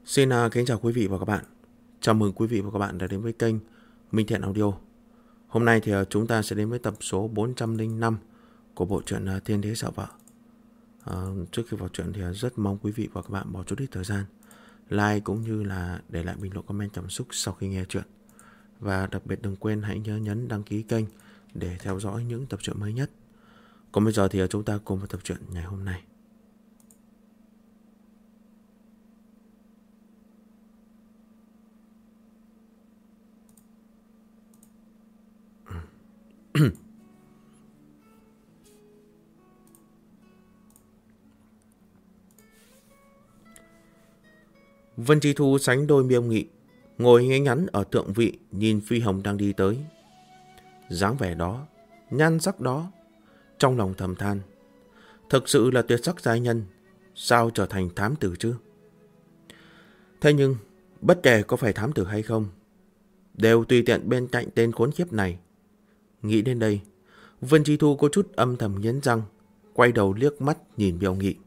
Xin kính chào quý vị và các bạn. Chào mừng quý vị và các bạn đã đến với kênh Minh Thiện Audio. Hôm nay thì chúng ta sẽ đến với tập số 405 của bộ truyện Thiên Đế Sợ Vợ. Trước khi vào truyện thì rất mong quý vị và các bạn bỏ chút ít thời gian like cũng như là để lại bình luận comment cảm xúc sau khi nghe truyện. Và đặc biệt đừng quên hãy nhớ nhấn đăng ký kênh để theo dõi những tập truyện mới nhất. Còn bây giờ thì chúng ta cùng vào tập truyện ngày hôm nay. Vân Chi Thu sánh đôi Miêu Nghị, ngồi ngay ngắn ở thượng vị nhìn Phi Hồng đang đi tới. Dáng vẻ đó, nhan sắc đó, trong lòng thầm than, thực sự là tuyệt sắc giai nhân, sao trở thành thám tử chứ? Thế nhưng, bất kể có phải thám tử hay không, đều tùy tiện bên cạnh tên khốn khiếp này. Nghĩ đến đây, Vân Chi Thu có chút âm thầm nghiến răng, quay đầu liếc mắt nhìn Miêu Nghị.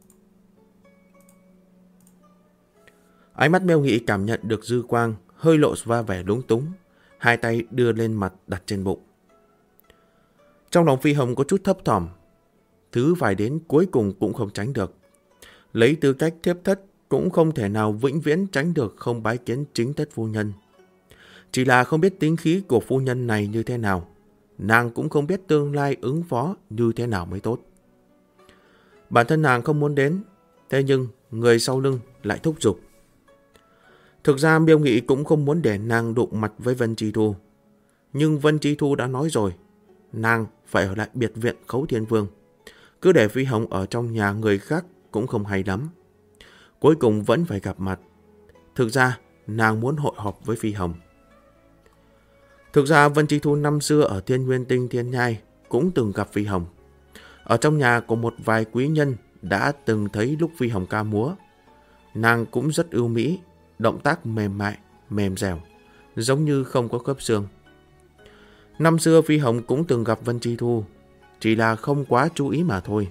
Ánh mắt Miêu Nghị cảm nhận được dư quang, hơi lộ ra vẻ lúng túng, hai tay đưa lên mặt đặt trên bụng. Trong lòng Phi Hồng có chút thấp thỏm, thứ phải đến cuối cùng cũng không tránh được. Lấy tư cách thiếp thất cũng không thể nào vĩnh viễn tránh được không bái kiến chính thất phu nhân. Chỉ là không biết tính khí của phu nhân này như thế nào, nàng cũng không biết tương lai ứng phó như thế nào mới tốt. Bản thân nàng không muốn đến, thế nhưng người sau lưng lại thúc giục. Thực ra Miêu Nghị cũng không muốn để nàng đụng mặt với Vân Chi Thu. Nhưng Vân Chi Thu đã nói rồi, nàng phải ở lại biệt viện Khấu Thiên Vương. Cứ để Phi Hồng ở trong nhà người khác cũng không hay lắm. Cuối cùng vẫn phải gặp mặt. Thực ra nàng muốn hội họp với Phi Hồng. Thực ra Vân Chi Thu năm xưa ở Thiên Nguyên Tinh Thiên Nhai cũng từng gặp Phi Hồng. Ở trong nhà của một vài quý nhân đã từng thấy lúc Phi Hồng ca múa. Nàng cũng rất ưu mỹ, động tác mềm mại, mềm dẻo, giống như không có khớp xương. Năm xưa Phi Hồng cũng từng gặp Vân Chi Thu, chỉ là không quá chú ý mà thôi.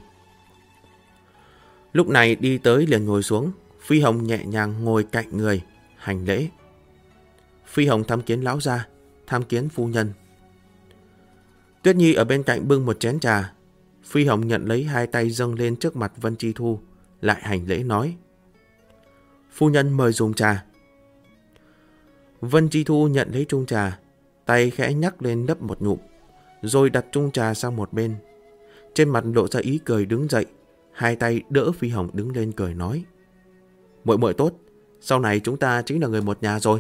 Lúc này đi tới liền ngồi xuống, Phi Hồng nhẹ nhàng ngồi cạnh người, hành lễ. Phi Hồng tham kiến lão gia, tham kiến phu nhân. Tuyết Nhi ở bên cạnh bưng một chén trà. Phi Hồng nhận lấy hai tay dâng lên trước mặt Vân Chi Thu, lại hành lễ nói: Phu nhân mời dùng trà. Vân Chi Thu nhận lấy chung trà, tay khẽ nhắc lên nấp một ngụm, rồi đặt chung trà sang một bên. Trên mặt lộ ra ý cười đứng dậy, hai tay đỡ Phi Hồng đứng lên cười nói: Muội muội tốt, sau này chúng ta chính là người một nhà rồi.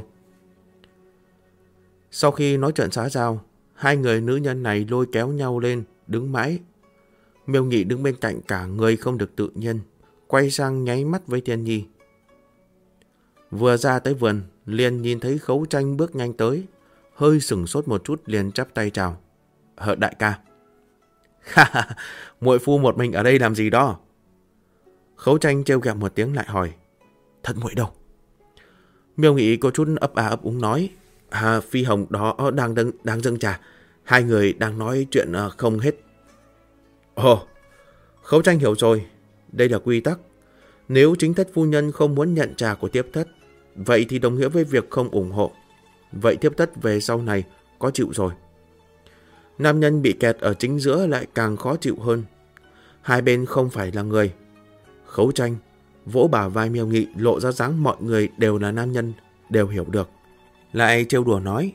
Sau khi nói chuyện xã giao, hai người nữ nhân này lôi kéo nhau lên, đứng mãi. Miêu Nghị đứng bên cạnh cả người không được tự nhiên, quay sang nháy mắt với Thiên Nhi. Vừa ra tới vườn, liền nhìn thấy Khấu Tranh bước nhanh tới, hơi sửng sốt một chút liền chắp tay chào. Đại ca. Ha, muội phu một mình ở đây làm gì đó? Khấu Tranh trêu ghẹo một tiếng lại hỏi: Thật muội đâu? Miêu Nghị có chút ấp ấp úng nói: Phi Hồng đó đang dâng trà, hai người đang nói chuyện không hết. Ồ, Khấu Tranh hiểu rồi, đây là quy tắc. Nếu chính thất phu nhân không muốn nhận trà của tiếp thất, vậy thì đồng nghĩa với việc không ủng hộ. Vậy tiếp thất về sau này có chịu rồi. Nam nhân bị kẹt ở chính giữa lại càng khó chịu hơn. Hai bên không phải là người. Khấu Tranh vỗ bả vai Miêu Nghị, lộ ra dáng mọi người đều là nam nhân, đều hiểu được. Lại trêu đùa nói: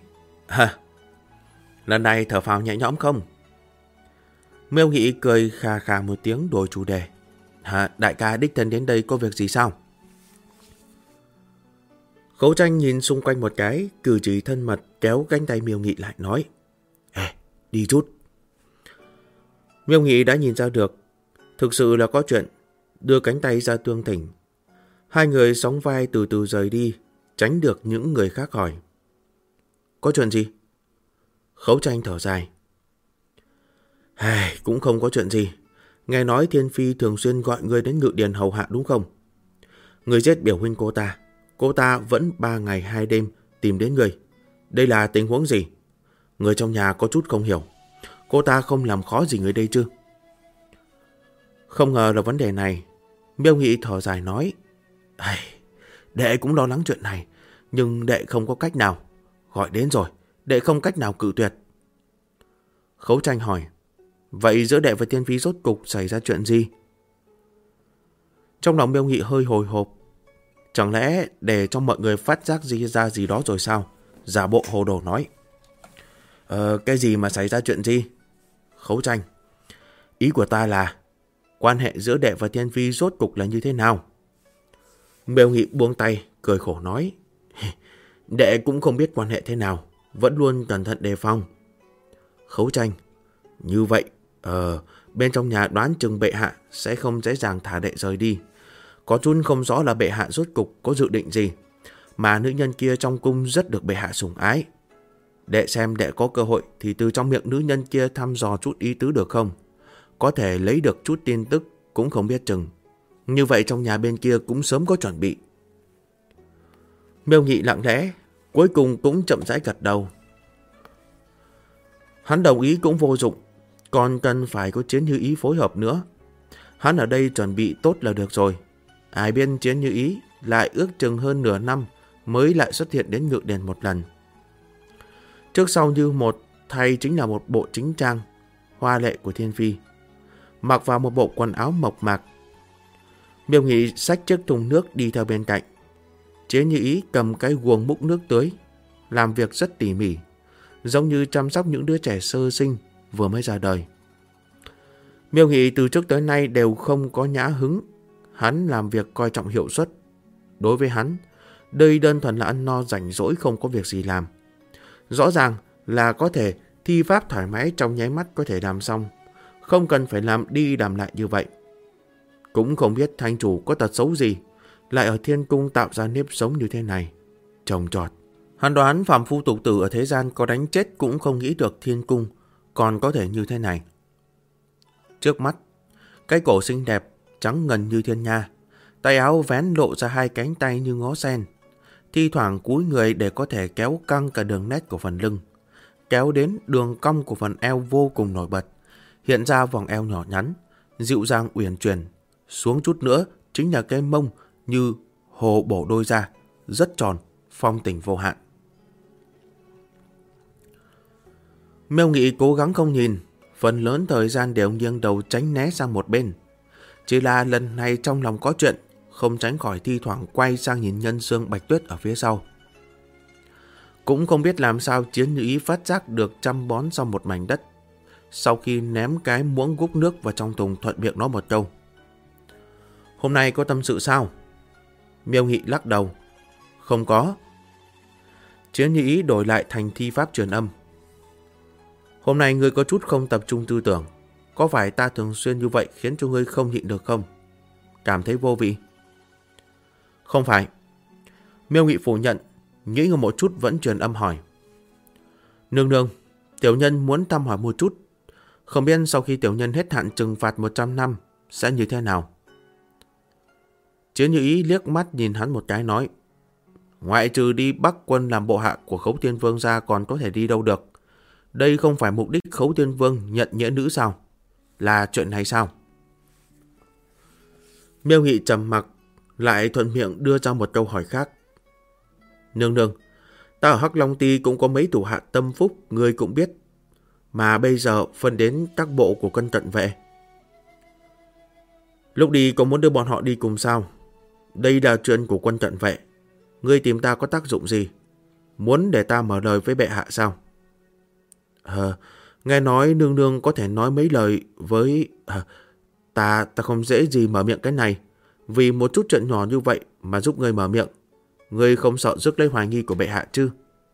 Lần này thở phào nhẹ nhõm không? Miêu Nghị cười khà khà một tiếng đổi chủ đề: Đại ca đích thân đến đây có việc gì sao? Khấu Tranh nhìn xung quanh một cái, cử chỉ thân mật kéo cánh tay Miêu Nghị lại nói: Đi chút. Miêu Nghị đã nhìn ra được, thực sự là có chuyện, đưa cánh tay ra tương thỉnh. Hai người sóng vai từ từ rời đi, tránh được những người khác hỏi: Có chuyện gì? Khấu Tranh thở dài: Cũng không có chuyện gì. Nghe nói Thiên Phi thường xuyên gọi người đến Ngự Điền hầu hạ đúng không? Người giết biểu huynh cô ta vẫn 3 ngày 2 đêm tìm đến người. Đây là tình huống gì? Người trong nhà có chút không hiểu. Cô ta không làm khó gì người đây chứ? Không ngờ là vấn đề này. Miêu Nghị thở dài nói: Đệ cũng lo lắng chuyện này, nhưng đệ không có cách nào. Gọi đến rồi, đệ không cách nào cự tuyệt. Khấu Tranh hỏi, vậy giữa đệ và Thiên Phi rốt cục xảy ra chuyện gì? Trong lòng Miêu Nghị hơi hồi hộp. Chẳng lẽ để cho mọi người phát giác ra gì đó rồi sao? Giả bộ hồ đồ nói. Cái gì mà xảy ra chuyện gì? Khấu Tranh, ý của ta là quan hệ giữa đệ và Thiên Phi rốt cục là như thế nào? Miêu Nghị buông tay, cười khổ nói. Đệ cũng không biết quan hệ thế nào, vẫn luôn cẩn thận đề phòng. Khấu Tranh, như vậy, bên trong nhà đoán chừng bệ hạ sẽ không dễ dàng thả đệ rời đi. Có chút không rõ là bệ hạ rốt cục có dự định gì, mà nữ nhân kia trong cung rất được bệ hạ sủng ái. Đệ xem đệ có cơ hội thì từ trong miệng nữ nhân kia thăm dò chút ý tứ được không? Có thể lấy được chút tin tức cũng không biết chừng. Như vậy trong nhà bên kia cũng sớm có chuẩn bị. Miêu Nghị lặng lẽ, cuối cùng cũng chậm rãi gật đầu. Hắn đồng ý cũng vô dụng, còn cần phải có Chiến Như Ý phối hợp nữa. Hắn ở đây chuẩn bị tốt là được rồi. Ai biết Chiến Như Ý lại ước chừng hơn nửa năm mới lại xuất hiện đến Ngự Đền một lần. Trước sau như một, thay chính là một bộ chính trang hoa lệ của Thiên Phi, mặc vào một bộ quần áo mộc mạc. Miêu Nghị xách chiếc thùng nước đi theo bên cạnh. Chiến Như Ý cầm cái guồng múc nước tưới, làm việc rất tỉ mỉ, giống như chăm sóc những đứa trẻ sơ sinh vừa mới ra đời. Miêu Nghị từ trước tới nay đều không có nhã hứng. Hắn làm việc coi trọng hiệu suất. Đối với hắn, đây đơn thuần là ăn no rảnh rỗi không có việc gì làm. Rõ ràng là có thể thi pháp thoải mái trong nháy mắt có thể làm xong, không cần phải làm đi làm lại như vậy. Cũng không biết thành chủ có tật xấu gì, lại ở thiên cung tạo ra nếp sống như thế này. Trồng trọt. Hắn đoán phàm phu tục tử ở thế gian có đánh chết cũng không nghĩ được thiên cung còn có thể như thế này. Trước mắt, cái cổ xinh đẹp, trắng ngần như thiên nha, tay áo vén lộ ra hai cánh tay như ngó sen, thi thoảng cúi người để có thể kéo căng cả đường nét của phần lưng, kéo đến đường cong của phần eo vô cùng nổi bật, hiện ra vòng eo nhỏ nhắn, dịu dàng uyển chuyển, xuống chút nữa chính là cái mông như hồ bổ đôi ra, rất tròn, phong tình vô hạn. Miêu Nghị cố gắng không nhìn, phần lớn thời gian đều nghiêng đầu tránh né sang một bên. Chỉ là lần này trong lòng có chuyện, không tránh khỏi thi thoảng quay sang nhìn Nhân Xương Bạch Tuyết ở phía sau. Cũng không biết làm sao Chiến Như Ý phát giác được chăm bón sau một mảnh đất. Sau khi ném cái muỗng gúc nước vào trong thùng, thuận miệng nói một câu. Hôm nay có tâm sự sao? Miêu Nghị lắc đầu. Không có. Chiến Như Ý đổi lại thành thi pháp truyền âm. Hôm nay ngươi có chút không tập trung tư tưởng. Có phải ta thường xuyên như vậy khiến cho ngươi không nhịn được không? Cảm thấy vô vị? Không phải. Miêu Nghị phủ nhận, nghĩ ngợi một chút vẫn truyền âm hỏi. Nương nương, tiểu nhân muốn thăm hỏi một chút. Không biết sau khi tiểu nhân hết hạn trừng phạt 100 năm sẽ như thế nào? Chiến Như Ý liếc mắt nhìn hắn một cái nói. Ngoại trừ đi Bắc quân làm bộ hạ của Khấu Thiên Vương ra còn có thể đi đâu được. Đây không phải mục đích Khấu Thiên Vương nhận nghĩa nữ sao? Là chuyện này sao? Miêu Nghị trầm mặc, lại thuận miệng đưa ra một câu hỏi khác. Nương nương, ta ở Hắc Long Ti cũng có mấy thủ hạ tâm phúc, ngươi cũng biết. Mà bây giờ phân đến các bộ của Quân Cận Vệ. Lúc đi có muốn đưa bọn họ đi cùng sao? Đây là chuyện của Quân Cận Vệ. Ngươi tìm ta có tác dụng gì? Muốn để ta mở lời với bệ hạ sao? Nghe nói nương nương có thể nói mấy lời với... Ta không dễ gì mở miệng cái này. Vì một chút chuyện nhỏ như vậy mà giúp ngươi mở miệng. Ngươi không sợ rước lấy hoài nghi của bệ hạ chứ?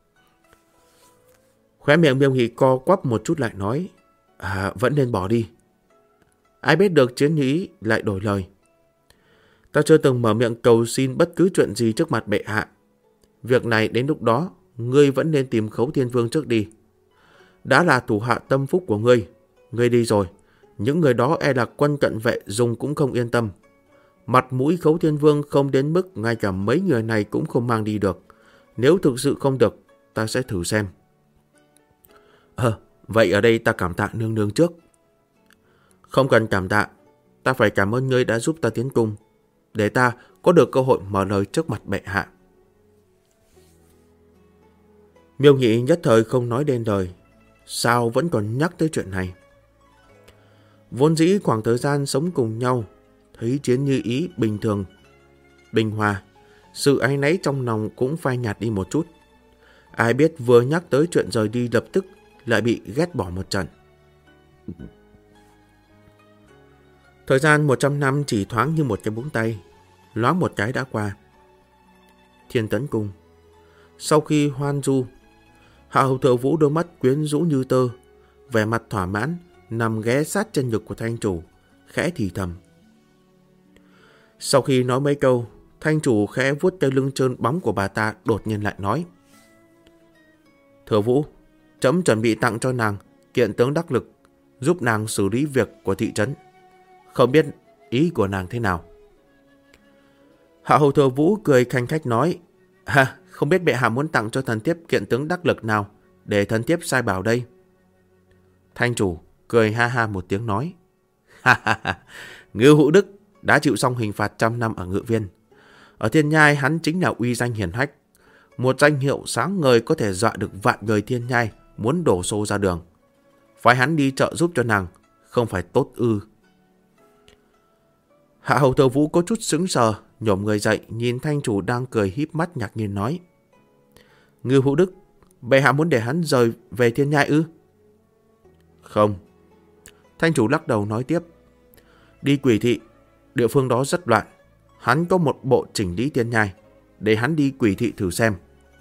Khóe miệng Miêu Nghị co quắp một chút lại nói. Vẫn nên bỏ đi. Ai biết được Chiến Như Ý lại đổi lời. Ta chưa từng mở miệng cầu xin bất cứ chuyện gì trước mặt bệ hạ. Việc này đến lúc đó, ngươi vẫn nên tìm Khấu Thiên Vương trước đi. Đã là thủ hạ tâm phúc của ngươi. Ngươi đi rồi, những người đó e là Quân Cận Vệ dùng cũng không yên tâm. Mặt mũi Khấu Thiên Vương không đến mức ngay cả mấy người này cũng không mang đi được. Nếu thực sự không được, ta sẽ thử xem. Vậy ở đây ta cảm tạ nương nương trước. Không cần cảm tạ, ta phải cảm ơn ngươi đã giúp ta tiến cung. để ta có được cơ hội mở lời trước mặt bệ hạ. Miêu Nhị nhất thời không nói đến lời, sao vẫn còn nhắc tới chuyện này. Vốn dĩ khoảng thời gian sống cùng nhau, thấy Chiến Như Ý bình thường, bình hòa, sự áy náy trong lòng cũng phai nhạt đi một chút. Ai biết vừa nhắc tới chuyện rời đi lập tức lại bị ghét bỏ một trận. Thời gian 100 năm chỉ thoáng như một cái búng tay, loáng một cái đã qua. Thiên Tấn Cung. Sau khi hoan du, Hạ Hầu Thừa Vũ đôi mắt quyến rũ như tơ, vẻ mặt thỏa mãn, nằm ghé sát chân ngực của Thanh chủ, khẽ thì thầm. Sau khi nói mấy câu, Thanh chủ khẽ vuốt cái lưng trơn bóng của bà ta, đột nhiên lại nói. Thừa Vũ, trẫm chuẩn bị tặng cho nàng kiện tướng đắc lực, giúp nàng xử lý việc của thị trấn. Không biết ý của nàng thế nào? Hạ Hầu Thừa Vũ cười khanh khách nói. Không biết bệ hạ muốn tặng cho thần thiếp kiện tướng đắc lực nào, để thần thiếp sai bảo đây. Thanh chủ cười ha ha một tiếng nói. Ngưu Hữu Đức đã chịu xong hình phạt 100 năm ở Ngự Viên. Ở Thiên Nhai hắn chính là uy danh hiển hách, một danh hiệu sáng ngời có thể dọa được vạn người Thiên Nhai muốn đổ xô ra đường. Phái hắn đi trợ giúp cho nàng, không phải tốt ư? Hạ Hầu Thừa Vũ có chút sững sờ, nhổm người dậy, nhìn Thanh chủ đang cười híp mắt ngạc nhiên nói. Ngưu Hữu Đức, bệ hạ muốn để hắn rời về Thiên Nhai ư? Không. Thanh chủ lắc đầu nói tiếp. Đi Quỷ Thị, địa phương đó rất loạn. Hắn có một bộ chỉnh lý Thiên Nhai, để hắn đi Quỷ Thị thử xem.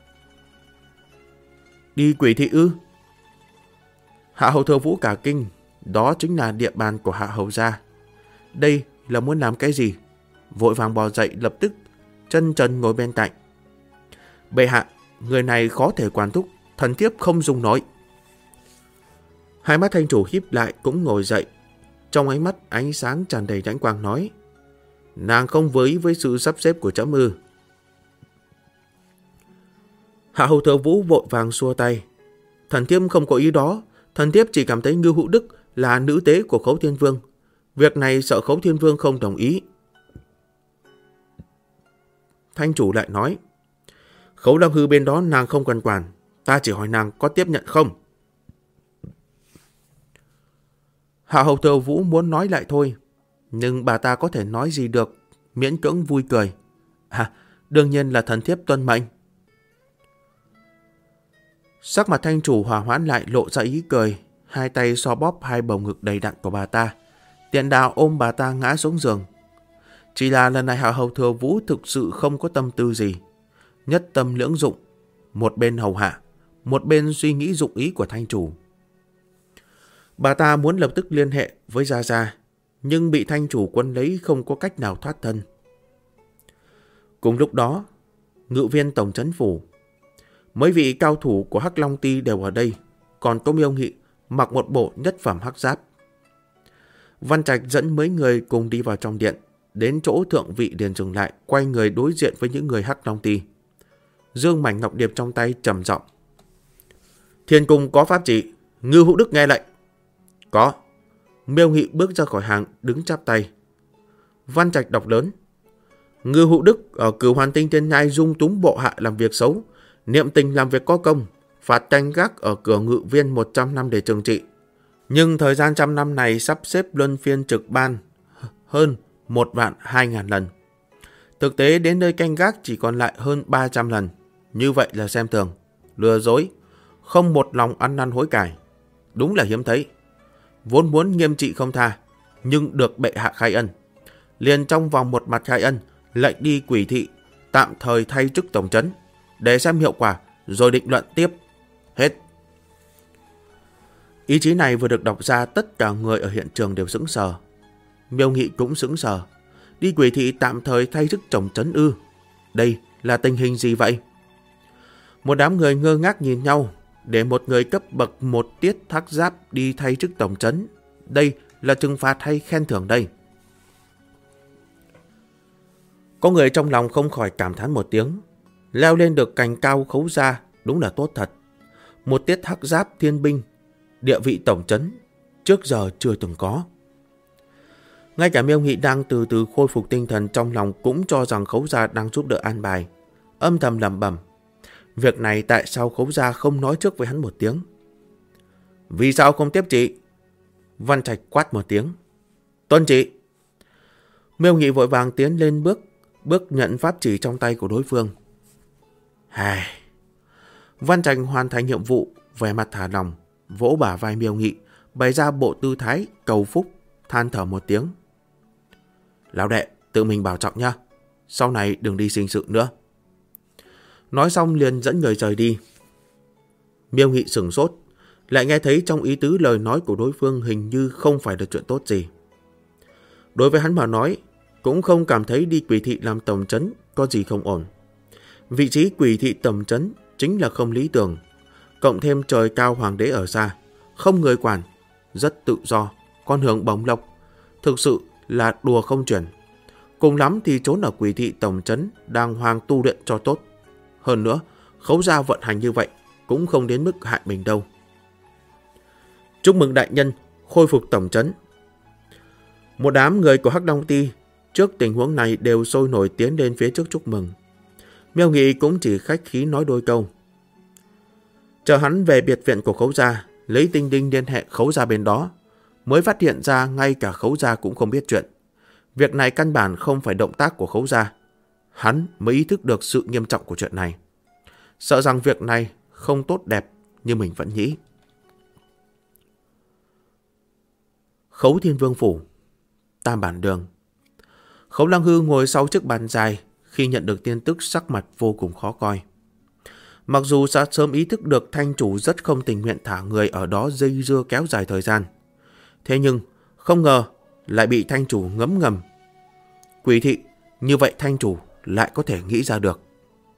Đi Quỷ Thị ư? Hạ Hầu Thừa Vũ cả kinh, đó chính là địa bàn của Hạ Hầu gia. Đây là muốn làm cái gì? Vội vàng bò dậy, lập tức chân trần ngồi bên cạnh. Bệ hạ, người này khó thể quản thúc, thần thiếp không dùng nổi. Hai mắt Thanh chủ híp lại cũng ngồi dậy, trong ánh mắt ánh sáng tràn đầy lãnh quang nói. Nàng không với sự sắp xếp của trẫm ư? Hạ Hầu Thừa Vũ vội vàng xua tay. Thần thiếp không có ý đó, thần thiếp chỉ cảm thấy Ngưu Hữu Đức là nữ tế của Khấu Thiên Vương. Việc này sợ Khấu Thiên Vương không đồng ý. Thanh chủ lại nói. Khấu Lâm Hư bên đó nàng không cần quản, ta chỉ hỏi nàng có tiếp nhận không? Hạ Hầu Thừa Vũ muốn nói lại thôi, nhưng bà ta có thể nói gì được, miễn cưỡng vui cười. Đương nhiên là thần thiếp tuân mệnh. Sắc mặt Thanh chủ hòa hoãn lại, lộ ra ý cười, hai tay xoa bóp hai bầu ngực đầy đặn của bà ta, tiện đà ôm bà ta ngã xuống giường. Chỉ là lần này Hạ Hầu Thừa Vũ thực sự không có tâm tư gì, nhất tâm lưỡng dụng, một bên hầu hạ, một bên suy nghĩ dụng ý của Thanh chủ. Bà ta muốn lập tức liên hệ với Gia Gia, nhưng bị Thanh chủ quân lấy, không có cách nào thoát thân. Cùng lúc đó, Ngự Viên tổng trấn phủ, mấy vị cao thủ của Hắc Long Ty đều ở đây, còn có Miêu Nghị mặc một bộ nhất phẩm hắc giáp. Văn Trạch dẫn mấy người cùng đi vào trong điện, đến chỗ thượng vị liền dừng lại, quay người đối diện với những người Hắc Long Ty. Dương mảnh ngọc điệp trong tay trầm giọng. Thiên cung có pháp chỉ, Ngưu Hữu Đức nghe lệnh. Có. Miêu Nghị bước ra khỏi hàng, đứng chắp tay. Văn Trạch đọc lớn. Ngưu Hữu Đức ở Cửu Hoàn Tinh Thiên Nhai dung túng bộ hạ làm việc xấu, niệm tình làm việc có công, phạt canh gác ở cửa Ngự Viên 100 năm để trừng trị. Nhưng thời gian 100 năm này sắp xếp luân phiên trực ban hơn 1.200.000 lần. Thực tế đến nơi canh gác chỉ còn lại hơn 300 lần. Như vậy là xem thường, lừa dối, không một lòng ăn năn hối cải. Đúng là hiếm thấy. Vốn muốn nghiêm trị không tha, nhưng được bệ hạ khai ân. Liền trong vòng một mặt khai ân, lệnh đi Quỷ Thị, tạm thời thay chức tổng trấn, để xem hiệu quả, rồi định luận tiếp. Hết. Ý chí này vừa được đọc ra, tất cả người ở hiện trường đều sững sờ. Miêu Nghị cũng sững sờ. Đi Quỷ Thị tạm thời thay chức tổng trấn ư? Đây là tình hình gì vậy? Một đám người ngơ ngác nhìn nhau, để một người cấp bậc một tiết thác giáp đi thay chức tổng trấn. Đây là trừng phạt hay khen thưởng đây? Có người trong lòng không khỏi cảm thán một tiếng. Leo lên được cành cao Khấu gia đúng là tốt thật. Một tiết hắc giáp thiên binh, địa vị tổng trấn, trước giờ chưa từng có. Ngay cả Miêu Nghị đang từ từ khôi phục tinh thần trong lòng cũng cho rằng Khấu gia đang giúp đỡ an bài, âm thầm lẩm bẩm. Việc này tại sao Khấu gia không nói trước với hắn một tiếng? Vì sao không tiếp chị? Văn Trạch quát một tiếng. Tuân chị. Miêu Nghị vội vàng tiến lên bước nhận pháp chỉ trong tay của đối phương. Hài. Văn Trạch hoàn thành nhiệm vụ, vẻ mặt thả lòng, vỗ bả vai Miêu Nghị, bày ra bộ tư thái cầu phúc, than thở một tiếng. Lão đệ, tự mình bảo trọng nha, sau này đừng đi sinh sự nữa. Nói xong liền dẫn người rời đi. Miêu Nghị sửng sốt, lại nghe thấy trong ý tứ lời nói của đối phương hình như không phải là chuyện tốt gì. Đối với hắn mà nói, cũng không cảm thấy đi Quỷ thị làm tổng trấn có gì không ổn. Vị trí Quỷ thị tổng trấn chính là không lý tưởng, cộng thêm trời cao hoàng đế ở xa, không người quản, rất tự do, con hưởng bổng lộc, thực sự là đùa không chuyển. Cùng lắm thì trốn ở Quỷ thị tổng trấn đàng hoàng tu luyện cho tốt. Hơn nữa, Khấu gia vận hành như vậy cũng không đến mức hại mình đâu. Chúc mừng đại nhân khôi phục tổng trấn. Một đám người của Hắc Long Ty trước tình huống này đều sôi nổi tiến lên phía trước chúc mừng. Miêu Nghị cũng chỉ khách khí nói đôi câu. Chờ hắn về biệt viện của Khấu gia, lấy tinh đinh liên hệ Khấu gia bên đó, mới phát hiện ra ngay cả Khấu gia cũng không biết chuyện. Việc này căn bản không phải động tác của Khấu gia. Hắn mới ý thức được sự nghiêm trọng của chuyện này. Sợ rằng việc này không tốt đẹp như mình vẫn nghĩ. Khấu Thiên Vương phủ, Tam Bản Đường. Khấu Lăng Hư ngồi sau chiếc bàn dài, khi nhận được tin tức sắc mặt vô cùng khó coi. Mặc dù đã sớm ý thức được thanh chủ rất không tình nguyện thả người ở đó dây dưa kéo dài thời gian. Thế nhưng không ngờ lại bị thanh chủ ngấm ngầm. Quỷ thị, như vậy thanh chủ lại có thể nghĩ ra được.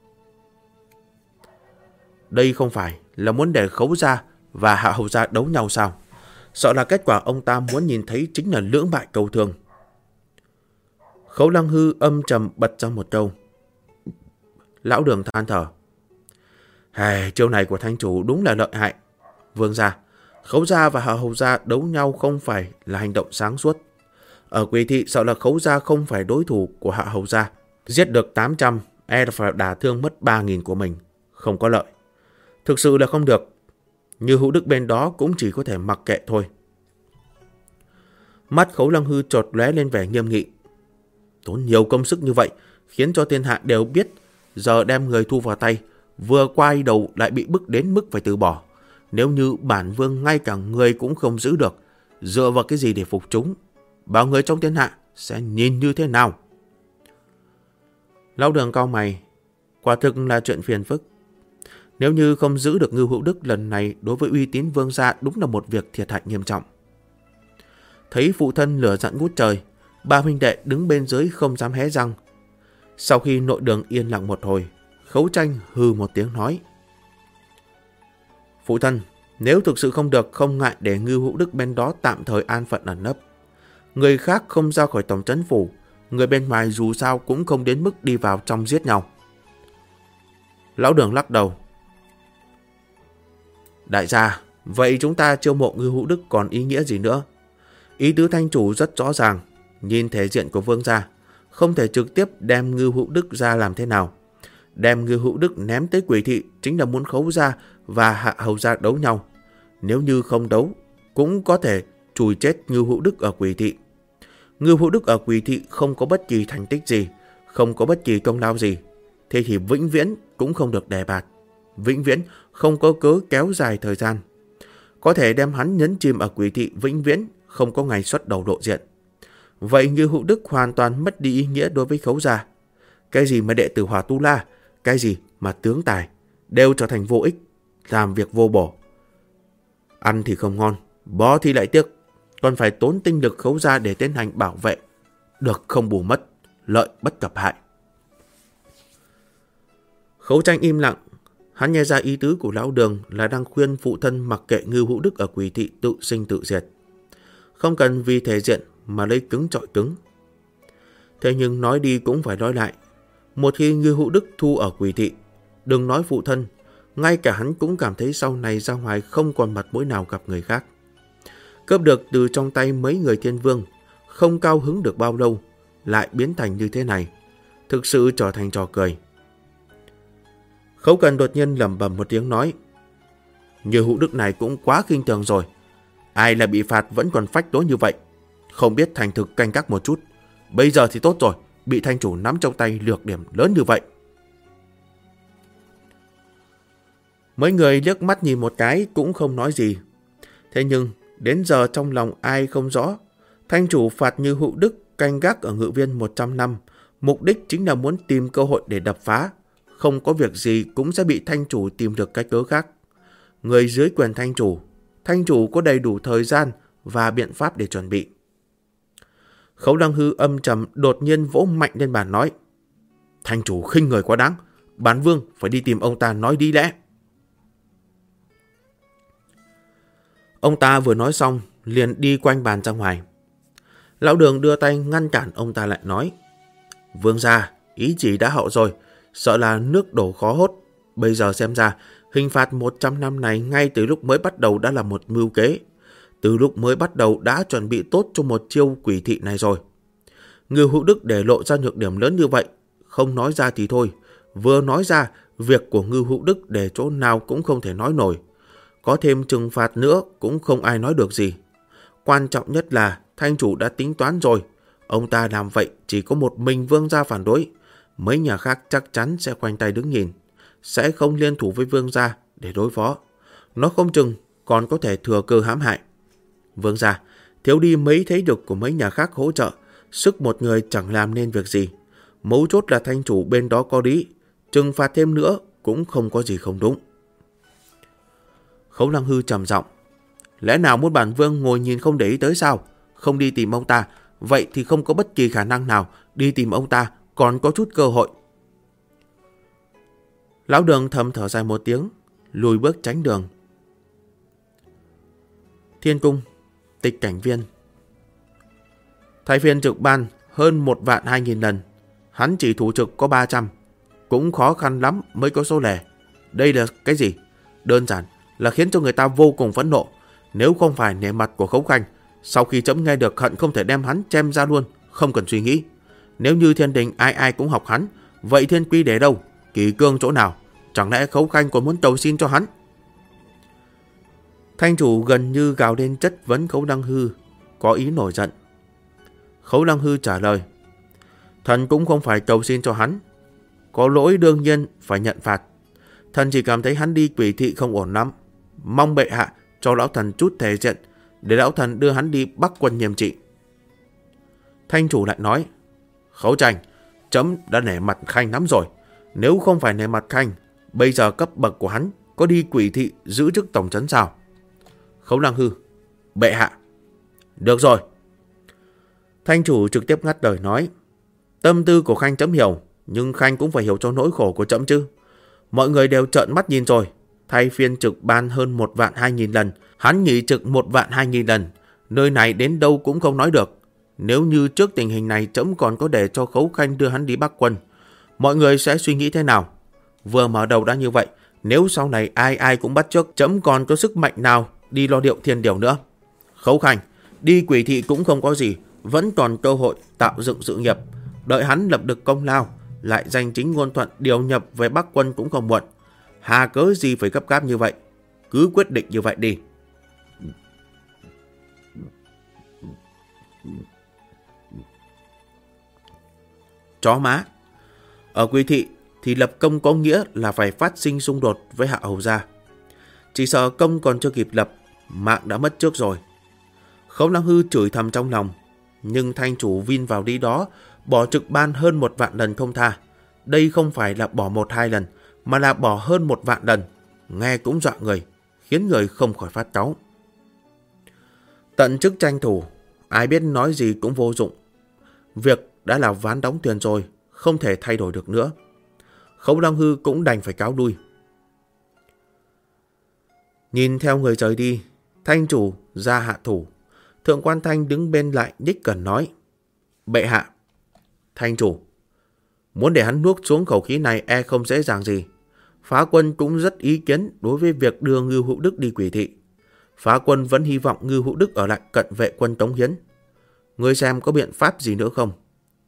Đây không phải là muốn để Khấu gia và Hạ Hầu gia đấu nhau sao? Sợ là kết quả ông ta muốn nhìn thấy chính là lưỡng bại cầu thường. Khấu Lăng Hư âm trầm bật ra một câu. Lão Đường than thở. Chiêu này của thanh chủ đúng là lợi hại. Vương gia, Khấu gia và Hạ Hầu gia đấu nhau không phải là hành động sáng suốt. Ở Quỷ thị sợ là Khấu gia không phải đối thủ của Hạ Hầu gia. Giết được 800, là phải đả thương mất 3.000 của mình. Không có lợi. Thực sự là không được. Như Hữu Đức bên đó cũng chỉ có thể mặc kệ thôi. Mắt Khấu Lăng Hư chợt lóe lên vẻ nghiêm nghị. Tốn nhiều công sức như vậy, khiến cho thiên hạ đều biết, giờ đem người thu vào tay, vừa quay đầu lại bị bức đến mức phải từ bỏ. Nếu như bản vương ngay cả người cũng không giữ được, dựa vào cái gì để phục chúng? Bao người trong thiên hạ sẽ nhìn như thế nào? Lão Đường cau mày, quả thực là chuyện phiền phức. Nếu như không giữ được Ngưu Hữu Đức lần này, đối với uy tín vương gia đúng là một việc thiệt hại nghiêm trọng. Thấy phụ thân lửa giận ngút trời, ba huynh đệ đứng bên dưới không dám hé răng. Sau khi nội đường yên lặng một hồi, Khấu Tranh hừ một tiếng nói. Phụ thân, nếu thực sự không được, không ngại để Ngưu Hữu Đức bên đó tạm thời an phận ẩn nấp. Người khác không ra khỏi tổng trấn phủ, người bên ngoài dù sao cũng không đến mức đi vào trong giết nhau. Lão Đường lắc đầu. Đại gia, vậy chúng ta chiêu mộ Ngưu Hữu Đức còn ý nghĩa gì nữa? Ý tứ thanh chủ rất rõ ràng, nhìn thể diện của vương gia, không thể trực tiếp đem Ngưu Hữu Đức ra làm thế nào. Đem Ngưu Hữu Đức ném tới Quỷ thị chính là muốn Khấu gia và Hạ Hầu gia đấu nhau. Nếu như không đấu, cũng có thể chùi chết Ngưu Hữu Đức ở Quỷ thị. Ngưu Hữu Đức ở Quỷ thị không có bất kỳ thành tích gì, không có bất kỳ công lao gì, thế thì vĩnh viễn cũng không được đề bạt, vĩnh viễn không có cớ kéo dài thời gian. Có thể đem hắn nhấn chìm ở Quỷ thị vĩnh viễn không có ngày xuất đầu lộ diện. Vậy Ngưu Hữu Đức hoàn toàn mất đi ý nghĩa đối với Khấu gia. Cái gì mà đệ tử Hỏa Tu La, cái gì mà tướng tài, đều trở thành vô ích, làm việc vô bổ. Ăn thì không ngon, bó thì lại tiếc, còn phải tốn tinh lực Khấu gia để tiến hành bảo vệ. Được không bù mất, lợi bất cập hại. Khấu Tranh im lặng, hắn nghe ra ý tứ của lão Đường là đang khuyên phụ thân mặc kệ Ngưu Hữu Đức ở Quỷ thị tự sinh tự diệt. Không cần vì thể diện mà lấy cứng chọi cứng. Thế nhưng nói đi cũng phải nói lại. Một khi Ngưu Hữu Đức thu ở Quỷ thị, đừng nói phụ thân, ngay cả hắn cũng cảm thấy sau này ra ngoài không còn mặt mũi nào gặp người khác. Cướp được từ trong tay mấy người thiên vương, không cao hứng được bao lâu, lại biến thành như thế này, thực sự trở thành trò cười. Khấu Cần đột nhiên lẩm bẩm một tiếng nói, Như Hữu Đức này cũng quá khinh thường rồi. Ai là bị phạt vẫn còn phách lối như vậy, không biết thành thực canh gác một chút. Bây giờ thì tốt rồi, bị thanh chủ nắm trong tay lược điểm lớn như vậy. Mấy người liếc mắt nhìn một cái cũng không nói gì. Thế nhưng đến giờ trong lòng ai không rõ, thanh chủ phạt Như Hữu Đức canh gác ở ngự viên 100 năm, mục đích chính là muốn tìm cơ hội để đập phá. Không có việc gì cũng sẽ bị thanh chủ tìm được cái cớ khác. Người dưới quyền thanh chủ có đầy đủ thời gian và biện pháp để chuẩn bị. Khấu Lăng Hư âm trầm đột nhiên vỗ mạnh lên bàn nói, thanh chủ khinh người quá đáng, bản vương phải đi tìm ông ta nói đi lẽ. Ông ta vừa nói xong liền đi quanh bàn ra ngoài. Lão Đường đưa tay ngăn cản ông ta lại nói, vương gia, ý chỉ đã hậu rồi, sợ là nước đổ khó hốt. Bây giờ xem ra hình phạt 100 năm này ngay từ lúc mới bắt đầu đã là một mưu kế. Từ lúc mới bắt đầu đã chuẩn bị tốt cho một chiêu quỷ thị này rồi. Ngưu Hữu Đức để lộ ra nhược điểm lớn như vậy, không nói ra thì thôi, vừa nói ra việc của Ngưu Hữu Đức để chỗ nào cũng không thể nói nổi. Có thêm trừng phạt nữa cũng không ai nói được gì. Quan trọng nhất là thanh chủ đã tính toán rồi. Ông ta làm vậy chỉ có một mình vương gia phản đối. Mấy nhà khác chắc chắn sẽ khoanh tay đứng nhìn, sẽ không liên thủ với vương gia để đối phó. Nó không chừng còn có thể thừa cơ hãm hại. Vương gia, thiếu đi mấy thế lực của mấy nhà khác hỗ trợ, sức một người chẳng làm nên việc gì. Mấu chốt là thanh chủ bên đó có lý, trừng phạt thêm nữa cũng không có gì không đúng. Khấu Lăng Hư trầm giọng, lẽ nào muốn bản vương ngồi nhìn không để ý tới sao? Không đi tìm ông ta, vậy thì không có bất kỳ khả năng nào đi tìm ông ta còn có chút cơ hội. Lão Đường thầm thở dài một tiếng, lùi bước tránh đường. Thiên cung, Tịch Cảnh Viên. Thái phiên trực ban hơn 1.200.000 lần, hắn chỉ thủ trực có 300, cũng khó khăn lắm mới có số lẻ. Đây là cái gì? Đơn giản là khiến cho người ta vô cùng phẫn nộ. Nếu không phải nể mặt của Khấu Khanh, sau khi chấm nghe được hận không thể đem hắn chém ra luôn, không cần suy nghĩ. Nếu như thiên đình ai ai cũng học hắn, vậy thiên quy để đâu? Kỳ cương chỗ nào? Chẳng lẽ Khấu Khanh còn muốn cầu xin cho hắn? Thanh chủ gần như gào lên chất vấn Khấu Lăng Hư, có ý nổi giận. Khấu Lăng Hư trả lời, thần cũng không phải cầu xin cho hắn, có lỗi đương nhiên phải nhận phạt. Thần chỉ cảm thấy hắn đi quỷ thị không ổn lắm, mong bệ hạ cho lão thần chút thể diện để lão thần đưa hắn đi Bắc Quân nhiệm trị. Thanh chủ lại nói, Khấu Tranh, chấm đã nể mặt Khanh lắm rồi. Nếu không phải nể mặt Khanh, bây giờ cấp bậc của hắn có đi quỷ thị giữ chức tổng trấn sao? Khấu Lăng Hư, bệ hạ. Được rồi. Thanh chủ trực tiếp ngắt lời nói, tâm tư của Khanh chấm hiểu, nhưng Khanh cũng phải hiểu cho nỗi khổ của chấm chứ. Mọi người đều trợn mắt nhìn rồi. Thay phiên trực ban hơn 1.200.000 lần, hắn nghỉ trực 1.200.000 lần. Nơi này đến đâu cũng không nói được. Nếu như trước tình hình này chấm còn có để cho Khấu Khanh đưa hắn đi Bắc Quân, mọi người sẽ suy nghĩ thế nào? Vừa mở đầu đã như vậy, nếu sau này ai ai cũng bắt chước, chấm còn có sức mạnh nào đi lo điệu thiên điều nữa? Khấu Khanh đi quỷ thị cũng không có gì, vẫn còn cơ hội tạo dựng sự nghiệp. Đợi hắn lập được công lao, lại danh chính ngôn thuận điều nhập về Bắc Quân cũng không muộn. Hà cớ gì phải gấp gáp như vậy? Cứ quyết định như vậy đi. Chó má. Ở quỷ thị thì lập công có nghĩa là phải phát sinh xung đột với Hạ Hầu gia. Chỉ sợ công còn chưa kịp lập, mạng đã mất trước rồi. Khấu Lăng Hư chửi thầm trong lòng, nhưng thanh chủ vin vào đi đó, bỏ trực ban hơn 1.000.000 lần không tha. Đây không phải là bỏ 1-2 lần, mà là bỏ hơn 1.000.000 lần. Nghe cũng dọa người, khiến người không khỏi phát cáu. Tận chức tranh thủ, ai biết nói gì cũng vô dụng. Việc đã là ván đóng thuyền rồi, không thể thay đổi được nữa. Khấu Lăng Hư cũng đành phải cáo lui. Nhìn theo người rời đi, thanh chủ ra hạ thủ. Thượng quan Thanh đứng bên lại nhích gần nói, bệ hạ, thanh chủ, muốn để hắn nuốt xuống khẩu khí này e không dễ dàng gì. Phá quân cũng rất ý kiến đối với việc đưa Ngưu Hữu Đức đi quỷ thị. Phá quân vẫn hy vọng Ngưu Hữu Đức ở lại cận vệ quân Tống Hiến. Ngươi xem có biện pháp gì nữa không?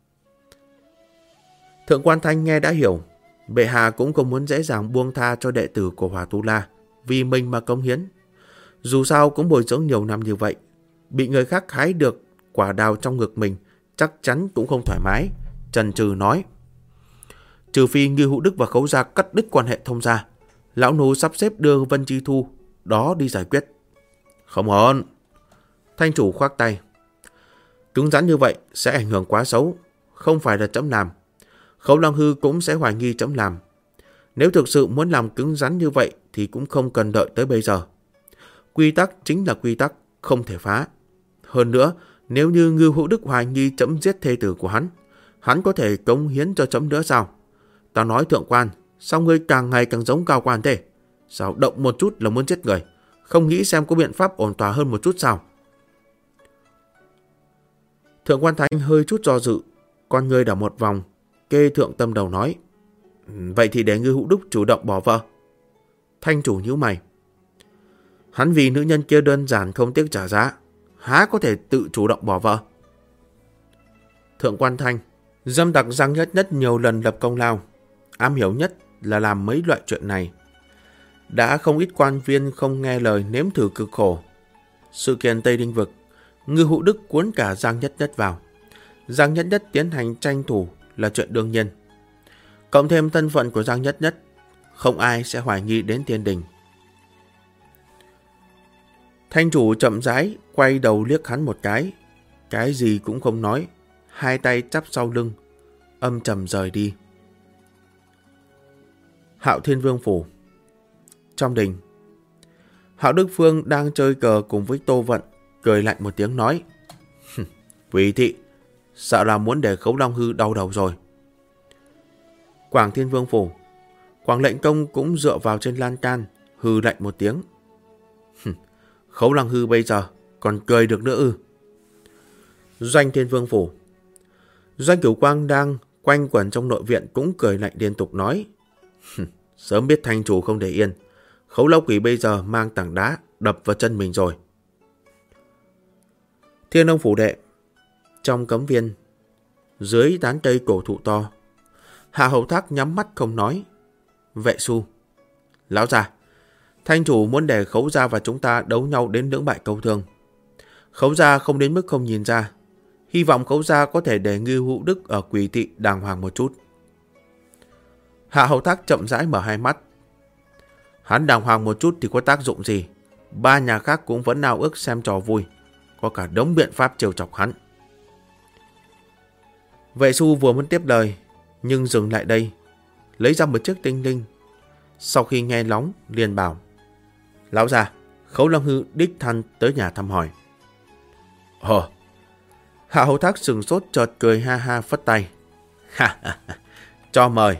Thượng quan Thanh nghe đã hiểu. Bệ hạ cũng không muốn dễ dàng buông tha cho đệ tử của Hỏa Tu La vì mình mà cống hiến. Dù sao cũng bồi dưỡng nhiều năm như vậy, bị người khác hái được quả đào trong ngực mình chắc chắn cũng không thoải mái. Chần chừ nói: trừ phi Ngưu Hữu Đức và Khấu Gia cắt đứt quan hệ thông gia, lão nô sắp xếp đưa Vân Chi Thu đó đi giải quyết. Không ổn. Thanh chủ khoác tay: cứng rắn như vậy sẽ ảnh hưởng quá xấu. Không phải là trẫm làm, Khấu Lăng Hư cũng sẽ hoài nghi trẫm làm. Nếu thực sự muốn làm cứng rắn như vậy thì cũng không cần đợi tới bây giờ. Quy tắc chính là quy tắc, không thể phá. Hơn nữa, nếu như Ngưu Hữu Đức hoài nghi trẫm giết thê tử của hắn có thể cống hiến cho trẫm nữa sao? Ta nói thượng quan, sao ngươi càng ngày càng giống Cao Quan thế? Sao động một chút là muốn giết người? Không nghĩ xem có biện pháp ổn thỏa hơn một chút sao? Thượng quan Thanh hơi chút do dự, con ngươi đảo một vòng, kê thượng tâm đầu nói: vậy thì để Ngưu Hữu Đức chủ động bỏ vợ. Thanh chủ nhíu mày: hắn vì nữ nhân kia đơn giản không tiếc trả giá, há có thể tự chủ động bỏ vợ? Thượng quan Thanh: dâm tặc Giang Nhất Nhất nhiều lần lập công lao, am hiểu nhất là làm mấy loại chuyện này. Đã không ít quan viên không nghe lời nếm thử cực khổ. Sự kiện Tây Đinh Vực, Ngưu Hữu Đức cuốn cả Giang Nhất Nhất vào. Giang Nhất Nhất tiến hành tranh thủ là chuyện đương nhiên. Cộng thêm thân phận của Giang Nhất Nhất, không ai sẽ hoài nghi đến Thiên Đình. Thanh chủ chậm rãi quay đầu liếc hắn một cái gì cũng không nói, hai tay chắp sau lưng, âm trầm rời đi. Hạo Thiên Vương phủ. Trong đình, Hạo Đức Phương đang chơi cờ cùng với Tô Vận, cười lạnh một tiếng nói: Quỷ thị, sợ là muốn để Khấu Long Hư đau đầu rồi. Quảng Thiên Vương phủ, Quảng Lệnh Công cũng dựa vào trên lan can, hừ lạnh một tiếng: Khấu Long Hư bây giờ còn cười được nữa ư? Doanh Thiên Vương phủ, Doanh Cửu Quang đang quanh quẩn trong nội viện cũng cười lạnh liên tục nói: sớm biết thanh chủ không để yên, Khấu Lão Quỷ bây giờ mang tảng đá đập vào chân mình rồi. Thiên Ông phủ đệ, trong cấm viên, dưới tán cây cổ thụ to, Hạ Hầu Thác nhắm mắt không nói. Vệ Xu: lão già, thanh chủ muốn để Khấu gia và chúng ta đấu nhau đến lưỡng bại câu thương. Khấu gia không đến mức không nhìn ra, hy vọng Khấu gia có thể để Ngưu Hữu Đức ở Quỷ thị đàng hoàng một chút. Hạ Hầu Thác chậm rãi mở hai mắt. Hắn đàng hoàng một chút thì có tác dụng gì? Ba nhà khác cũng vẫn ao ước xem trò vui, có cả đống biện pháp trêu chọc hắn. Vệ Xu vừa muốn tiếp lời, nhưng dừng lại đây, lấy ra một chiếc tinh linh. Sau khi nghe lóng, liền bảo: lão già, Khấu Long Hư đích thân tới nhà thăm hỏi. Hạ Hầu Thác sừng sốt chợt cười ha ha phất tay: cho mời.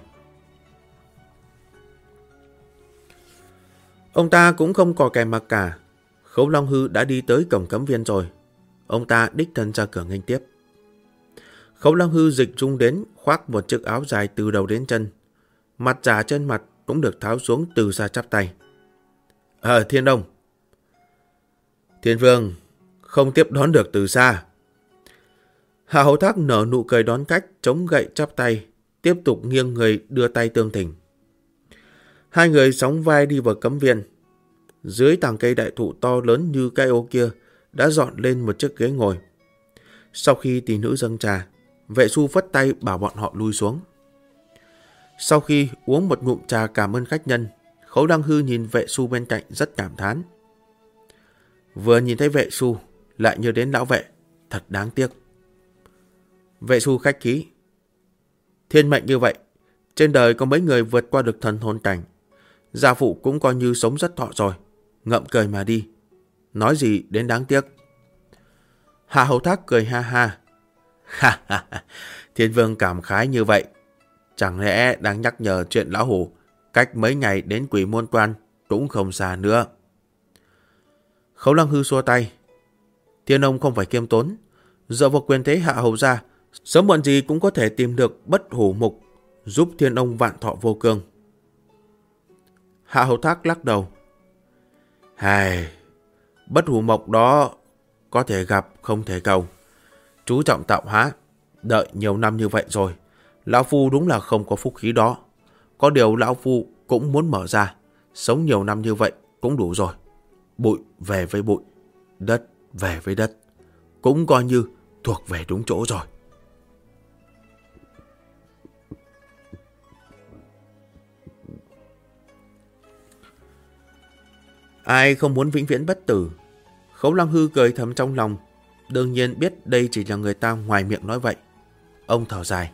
Ông ta cũng không có kèm mặc cả. Khấu Long Hư đã đi tới cổng cấm viên rồi. Ông ta đích thân ra cửa nghênh tiếp. Khấu Long Hư dịch trung đến, khoác một chiếc áo dài từ đầu đến chân. Mặt giả trên mặt cũng được tháo xuống, từ xa chắp tay: Thiên Đông. Thiên Vương không tiếp đón được từ xa. Hạ Hầu Thác nở nụ cười đón khách, chống gậy chắp tay, tiếp tục nghiêng người đưa tay tương thỉnh. Hai người sóng vai đi vào cấm viên. Dưới tàng cây đại thụ to lớn như cái ô kia đã dọn lên một chiếc ghế ngồi. Sau khi tỷ nữ dâng trà, Vệ Xu phất tay bảo bọn họ lui xuống. Sau khi uống một ngụm trà cảm ơn khách nhân, Khấu Đăng Hư nhìn Vệ Xu bên cạnh rất cảm thán. Vừa nhìn thấy Vệ Xu lại nhớ đến lão Vệ, thật đáng tiếc. Vệ Xu khách khí: thiên mệnh như vậy, trên đời có mấy người vượt qua được thần hồn cảnh. Gia phụ cũng coi như sống rất thọ rồi, ngậm cười mà đi, nói gì đến đáng tiếc. Hạ Hầu Thác cười ha ha: Thiên Vương cảm khái như vậy, chẳng lẽ đang nhắc nhở chuyện lão hủ cách mấy ngày đến Quỷ Môn Quan cũng không xa nữa. Khấu Lăng Hư xua tay: Thiên ông không phải kiêm tốn, dựa vào quyền thế Hạ Hầu gia, sớm muộn gì cũng có thể tìm được Bất Hủ Mục giúp Thiên ông vạn thọ vô cương. Hạ Hầu Thác lắc đầu: Bất Hủ Mộc đó có thể gặp không thể cầu. chú trọng tạo hóa. Đợi nhiều năm như vậy rồi, lão phu đúng là không có phúc khí đó. Có điều lão phu cũng muốn mở ra. Sống nhiều năm như vậy cũng đủ rồi. Bụi về với bụi, đất về với đất, cũng coi như thuộc về đúng chỗ rồi. Ai không muốn vĩnh viễn bất tử? Khấu Lăng Hư cười thầm trong lòng. Đương nhiên biết đây chỉ là người ta ngoài miệng nói vậy. Ông thở dài.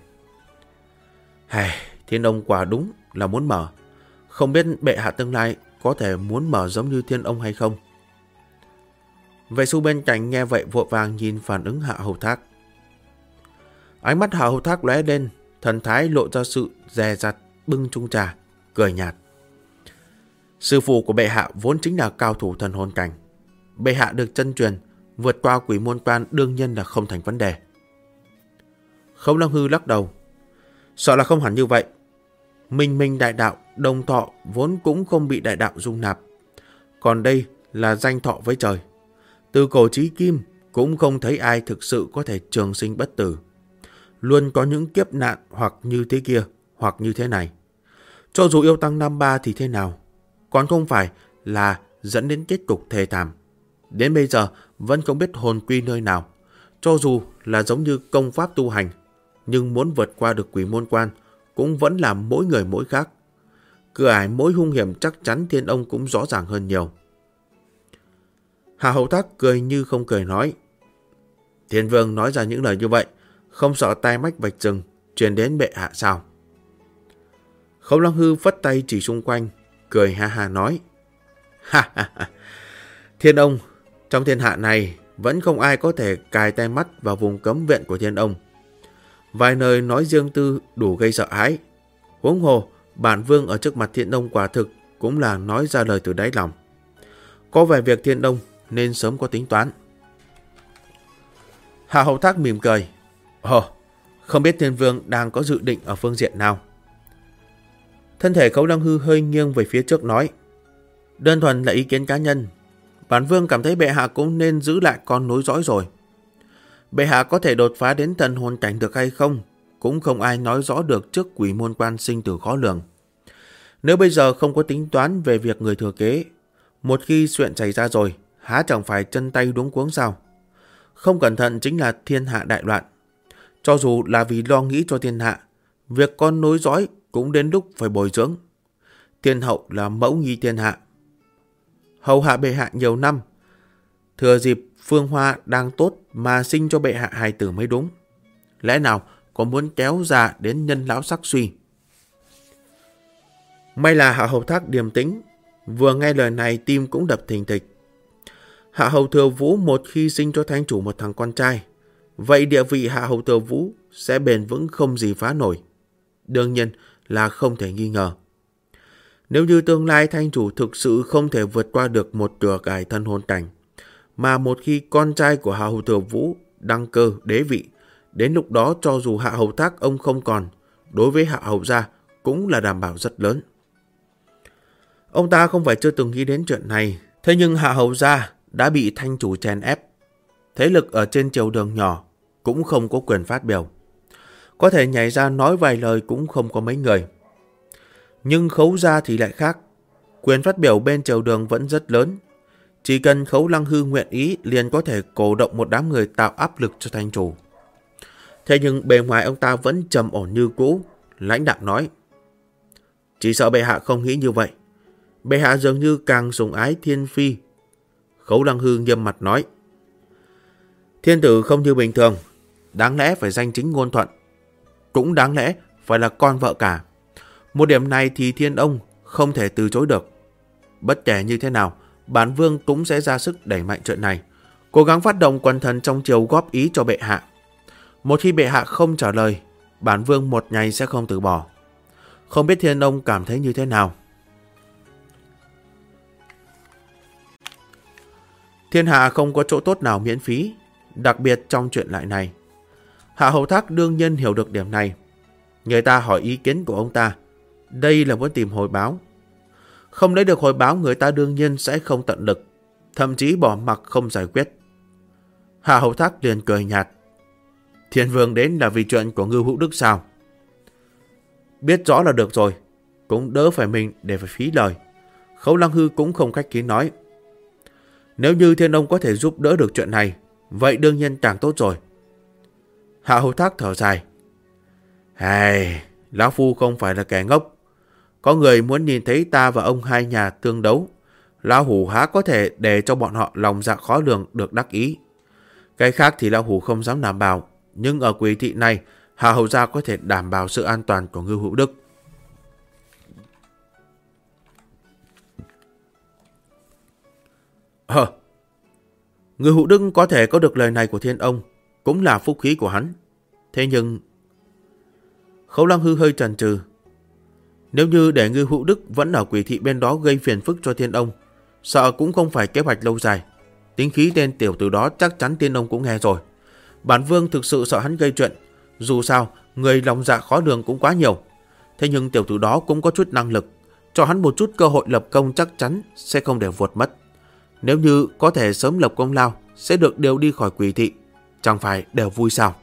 Thiên ông quả đúng là muốn mở. Không biết bệ hạ tương lai có thể muốn mở giống như thiên ông hay không? Vệ sư bên cạnh nghe vậy vội vàng nhìn phản ứng Hạ Hầu Thác. Ánh mắt Hạ Hầu Thác lóe lên, thần thái lộ ra sự dè dặt, bưng chung trà, cười nhạt. Sư phụ của bệ hạ vốn chính là cao thủ thần hồn cảnh. Bệ hạ được chân truyền, vượt qua quỷ môn quan đương nhiên là không thành vấn đề. Khấu Lăng Hư lắc đầu. Sợ là không hẳn như vậy. Minh đại đạo, đồng thọ vốn cũng không bị đại đạo dung nạp. Còn đây là danh thọ với trời. Từ cổ chí kim cũng không thấy ai thực sự có thể trường sinh bất tử. Luôn có những kiếp nạn hoặc như thế kia, hoặc như thế này. Cho dù yêu tăng năm ba thì thế nào? Còn không phải là dẫn đến kết cục thê thảm. Đến bây giờ vẫn không biết hồn quy nơi nào. Cho dù là giống như công pháp tu hành, nhưng muốn vượt qua được quỷ môn quan cũng vẫn là mỗi người mỗi khác. Cửa ải mỗi hung hiểm chắc chắn thiên ông cũng rõ ràng hơn nhiều. Hạ Hầu Thác cười như không cười nói. Thiên vương nói ra những lời như vậy, không sợ tai mách vạch rừng truyền đến bệ hạ sao? Khấu Lăng Hư phất tay chỉ xung quanh, cười ha ha nói. Ha ha ha, thiên ông, trong thiên hạ này vẫn không ai có thể cài tay mắt vào vùng cấm viện của thiên ông. Vài lời nói riêng tư đủ gây sợ hãi. Huống hồ, bản vương ở trước mặt thiên ông quả thực cũng là nói ra lời từ đáy lòng. Có vài việc thiên ông nên sớm có tính toán. Hạ Hầu Thác mỉm cười. Không biết thiên vương đang có dự định ở phương diện nào? Thân thể Khấu Lăng Hư hơi nghiêng về phía trước nói. Đơn thuần là ý kiến cá nhân. Bản vương cảm thấy bệ hạ cũng nên giữ lại con nối dõi rồi. Bệ hạ có thể đột phá đến thần hồn cảnh được hay không, cũng không ai nói rõ được trước quỷ môn quan sinh tử khó lường. Nếu bây giờ không có tính toán về việc người thừa kế, một khi chuyện xảy ra rồi, há chẳng phải chân tay luống cuống sao? Không cẩn thận chính là thiên hạ đại loạn. Cho dù là vì lo nghĩ cho thiên hạ, việc con nối dõi cũng đến lúc phải bồi dưỡng. Thiên hậu là mẫu nghi thiên hạ, hầu hạ bệ hạ nhiều năm, thừa dịp phương hoa đang tốt mà sinh cho bệ hạ hài tử mới đúng. Lẽ nào có muốn kéo già đến nhân lão sắc suy? May là Hạ Hầu Thác điềm tĩnh, vừa nghe lời này tim cũng đập thình thịch. Hạ Hầu Thừa Vũ một khi sinh cho thánh chủ một thằng con trai, vậy địa vị Hạ Hầu Thừa Vũ sẽ bền vững không gì phá nổi. Đương nhiên là không thể nghi ngờ. Nếu như tương lai thanh chủ thực sự không thể vượt qua được một cửa ải thân hồn cảnh, mà một khi con trai của Hạ Hầu Thừa Vũ đăng cơ đế vị, đến lúc đó cho dù Hạ Hầu Thác ông không còn, đối với Hạ Hầu gia cũng là đảm bảo rất lớn. Ông ta không phải chưa từng nghĩ đến chuyện này, thế nhưng Hạ Hầu gia đã bị thanh chủ chèn ép. Thế lực ở trên triều đường nhỏ cũng không có quyền phát biểu. Có thể nhảy ra nói vài lời cũng không có mấy người. Nhưng Khấu gia thì lại khác. Quyền phát biểu bên triều đường vẫn rất lớn. Chỉ cần Khấu Lăng Hư nguyện ý liền có thể cổ động một đám người tạo áp lực cho thanh chủ. Thế nhưng bề ngoài ông ta vẫn trầm ổn như cũ, lãnh đạm nói. Chỉ sợ bệ hạ không nghĩ như vậy. Bệ hạ dường như càng sủng ái thiên phi. Khấu Lăng Hư nghiêm mặt nói. Thiên tử không như bình thường, đáng lẽ phải danh chính ngôn thuận, cũng đáng lẽ phải là con vợ cả. Một điểm này thì thiên ông không thể từ chối được. Bất kể như thế nào, bản vương cũng sẽ ra sức đẩy mạnh chuyện này, cố gắng phát động quần thần trong triều góp ý cho bệ hạ. Một khi bệ hạ không trả lời, bản vương một ngày sẽ không từ bỏ. Không biết thiên ông cảm thấy như thế nào? Thiên hạ không có chỗ tốt nào miễn phí, đặc biệt trong chuyện lại này. Hạ Hầu Thác đương nhiên hiểu được điểm này. Người ta hỏi ý kiến của ông ta, đây là muốn tìm hồi báo. Không lấy được hồi báo, người ta đương nhiên sẽ không tận lực, thậm chí bỏ mặc không giải quyết. Hạ Hầu Thác liền cười nhạt. Thiên Vương đến là vì chuyện của Ngưu Hữu Đức sao? Biết rõ là được rồi, cũng đỡ phải mình để phải phí lời. Khấu Lăng Hư cũng không khách khí nói. Nếu như Thiên Ông có thể giúp đỡ được chuyện này, vậy đương nhiên càng tốt rồi. Hạ Hầu Thác thở dài. Lão Phu không phải là kẻ ngốc. Có người muốn nhìn thấy ta và ông hai nhà tương đấu. Lão Hủ há có thể để cho bọn họ lòng dạ khó lường được đắc ý. Cái khác thì Lão Hủ không dám đảm bảo. Nhưng ở Quỷ thị này, Hạ Hầu gia có thể đảm bảo sự an toàn của Ngưu Hữu Đức. Ngưu Hữu Đức có thể có được lời này của Thiên Ông, cũng là phúc khí của hắn. Thế nhưng... Khấu Lăng Hư hơi chần chừ. Nếu như để Ngưu Hữu Đức vẫn ở Quỷ thị bên đó gây phiền phức cho Thiên Ông, sợ cũng không phải kế hoạch lâu dài. Tính khí tên tiểu tử đó chắc chắn Thiên Ông cũng nghe rồi. Bản Vương thực sự sợ hắn gây chuyện. Dù sao, người lòng dạ khó lường cũng quá nhiều. Thế nhưng tiểu tử đó cũng có chút năng lực. Cho hắn một chút cơ hội lập công chắc chắn sẽ không để vụt mất. Nếu như có thể sớm lập công lao, sẽ được điều đi khỏi Quỷ thị. Chẳng phải đều vui sao?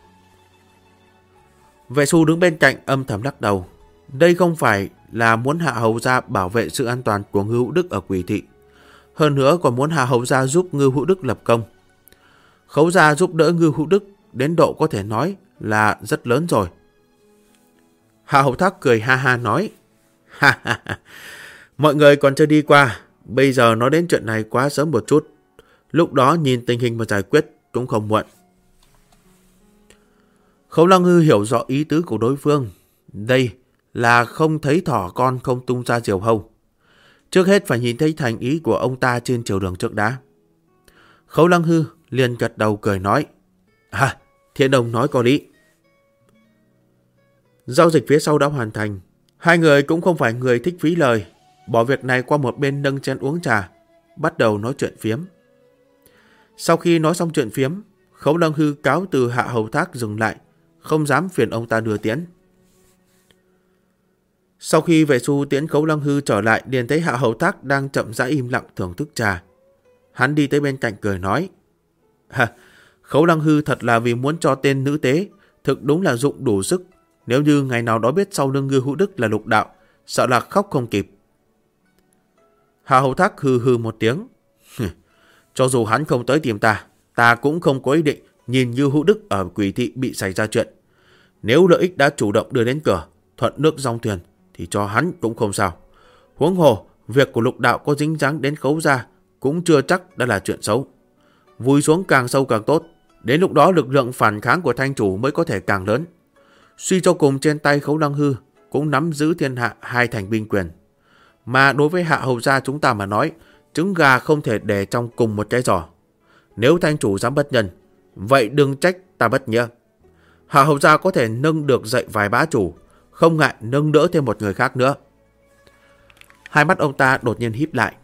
Vệ Xu đứng bên cạnh âm thầm lắc đầu. Đây không phải là muốn Hạ Hầu gia bảo vệ sự an toàn của Ngưu Hữu Đức ở Quỷ thị. Hơn nữa còn muốn Hạ Hầu gia giúp Ngưu Hữu Đức lập công. Khấu gia giúp đỡ Ngưu Hữu Đức đến độ có thể nói là rất lớn rồi. Hạ Hầu Thác cười ha ha nói. Mọi người còn chưa đi qua. Bây giờ nói đến chuyện này quá sớm một chút. Lúc đó nhìn tình hình mà giải quyết cũng không muộn. Khấu Lăng Hư hiểu rõ ý tứ của đối phương. Đây là không thấy thỏ con không tung ra diều hâu. Trước hết phải nhìn thấy thành ý của ông ta trên triều đường trước đã. Khấu Lăng Hư liền gật đầu cười nói. Thiên Ông nói có lý. Giao dịch phía sau đã hoàn thành. Hai người cũng không phải người thích phí lời. Bỏ việc này qua một bên nâng chén uống trà. Bắt đầu nói chuyện phiếm. Sau khi nói xong chuyện phiếm, Khấu Lăng Hư cáo từ Hạ Hầu Thác dừng lại. Không dám phiền ông ta đưa tiễn. Sau khi Vệ Xu tiễn Khấu Lăng Hư trở lại, liền thấy Hạ Hầu Thác đang chậm rãi im lặng thưởng thức trà. Hắn đi tới bên cạnh cười nói. Khấu Lăng Hư thật là vì muốn cho tên nữ tế, thực đúng là dụng đủ sức. Nếu như ngày nào đó biết sau lưng Ngưu Hữu Đức là Lục Đạo, sợ là khóc không kịp. Hạ Hầu Thác hừ hừ một tiếng. Cho dù hắn không tới tìm ta, ta cũng không có ý định nhìn Ngưu Hữu Đức ở Quỷ thị bị xảy ra chuyện. Nếu lợi ích đã chủ động đưa đến cửa, thuận nước dòng thuyền, thì cho hắn cũng không sao. Huống hồ, việc của Lục Đạo có dính dáng đến Khấu gia cũng chưa chắc đã là chuyện xấu. Vùi xuống càng sâu càng tốt. Đến lúc đó lực lượng phản kháng của Thanh chủ mới có thể càng lớn. Suy cho cùng trên tay Khấu Lăng Hư cũng nắm giữ thiên hạ hai thành binh quyền. Mà đối với Hạ Hầu gia chúng ta mà nói, trứng gà không thể để trong cùng một cái giỏ. Nếu Thanh chủ dám bất nhân, vậy đừng trách ta bất nghĩa. Hạ Hầu gia có thể nâng được dậy vài bá chủ, không ngại nâng đỡ thêm một người khác nữa. Hai mắt ông ta đột nhiên híp lại.